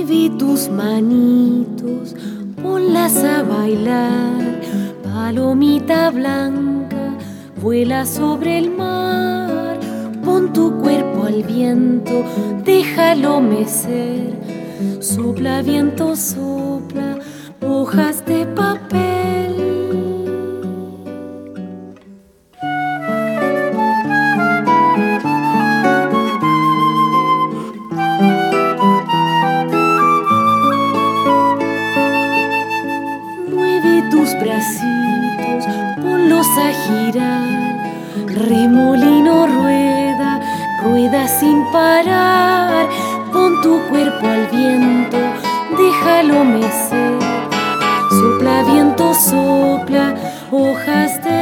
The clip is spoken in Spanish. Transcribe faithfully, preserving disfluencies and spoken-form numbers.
Mueve tus manitos, ponlas a bailar. Palomita blanca, vuela sobre el mar. Pon tu cuerpo al viento, déjalo mecer. Sopla viento, sopla, hojas de papel. Mueve tus bracitos, ponlos a girar. Remolino rueda, rueda sin parar. Pon tu cuerpo al viento, déjalo mecer. Sopla viento, sopla, hojas de